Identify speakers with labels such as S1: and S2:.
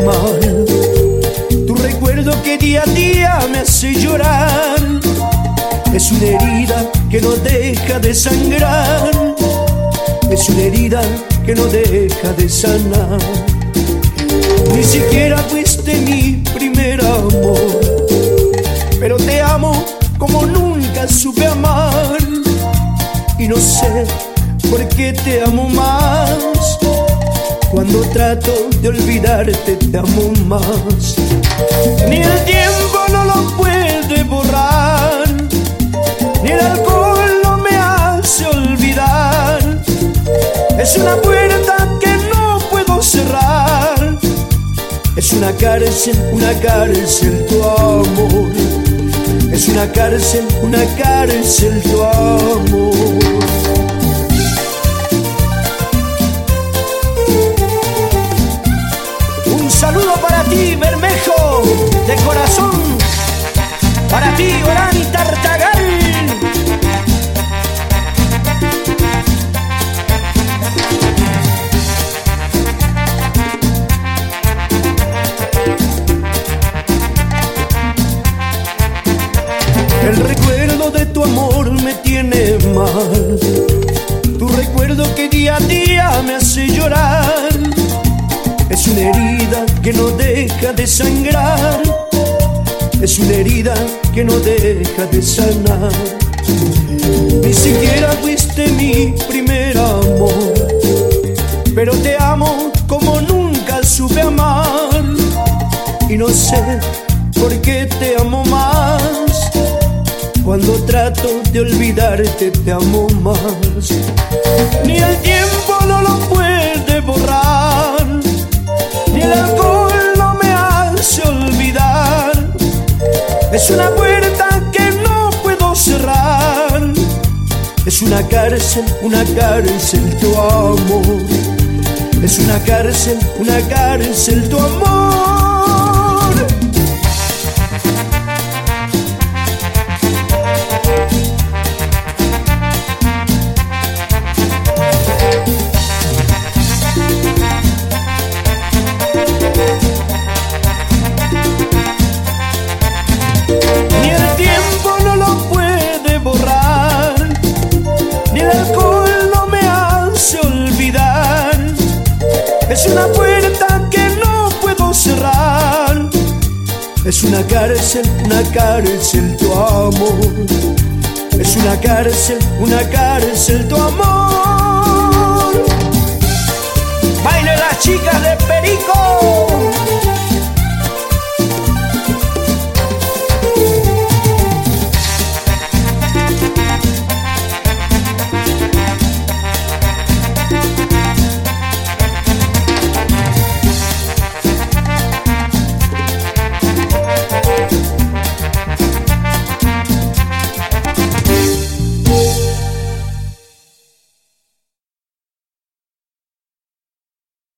S1: mal. Tu recuerdo que día a día me hace llorar. Es una herida que no deja de sangrar. Es una herida que no deja de sanar. Ni siquiera fuiste mi primer amor, pero te amo como nunca supe amar. Y no sé por qué te amo más. Cuando trato de olvidarte te amo más. Ni el tiempo no lo puede borrar, ni el alcohol no me hace olvidar. Es una puerta que no puedo cerrar. Es una cárcel tu amor. Es una cárcel tu amor. Un saludo para ti, Bermejo, de corazón. Para ti, Orán y Tartagal. El recuerdo de tu amor me tiene mal. Tu recuerdo que día a día me hace llorar. Es una herida que no deja de sangrar. Es una herida que no deja de sanar. Ni siquiera fuiste mi primer amor, pero te amo como nunca supe amar. Y no sé por qué te amo más. Cuando trato de olvidarte te amo más. Ni el tiempo no lo puede borrar, ni el alcohol no me hace olvidar. Es una puerta que no puedo cerrar. Es una cárcel tu amor. Es una cárcel tu amor. Ni el tiempo no lo puede borrar, ni el alcohol no me hace olvidar. Es una puerta que no puedo cerrar. Es una cárcel tu amor. Es una cárcel tu amor. Baile las chicas de Perico.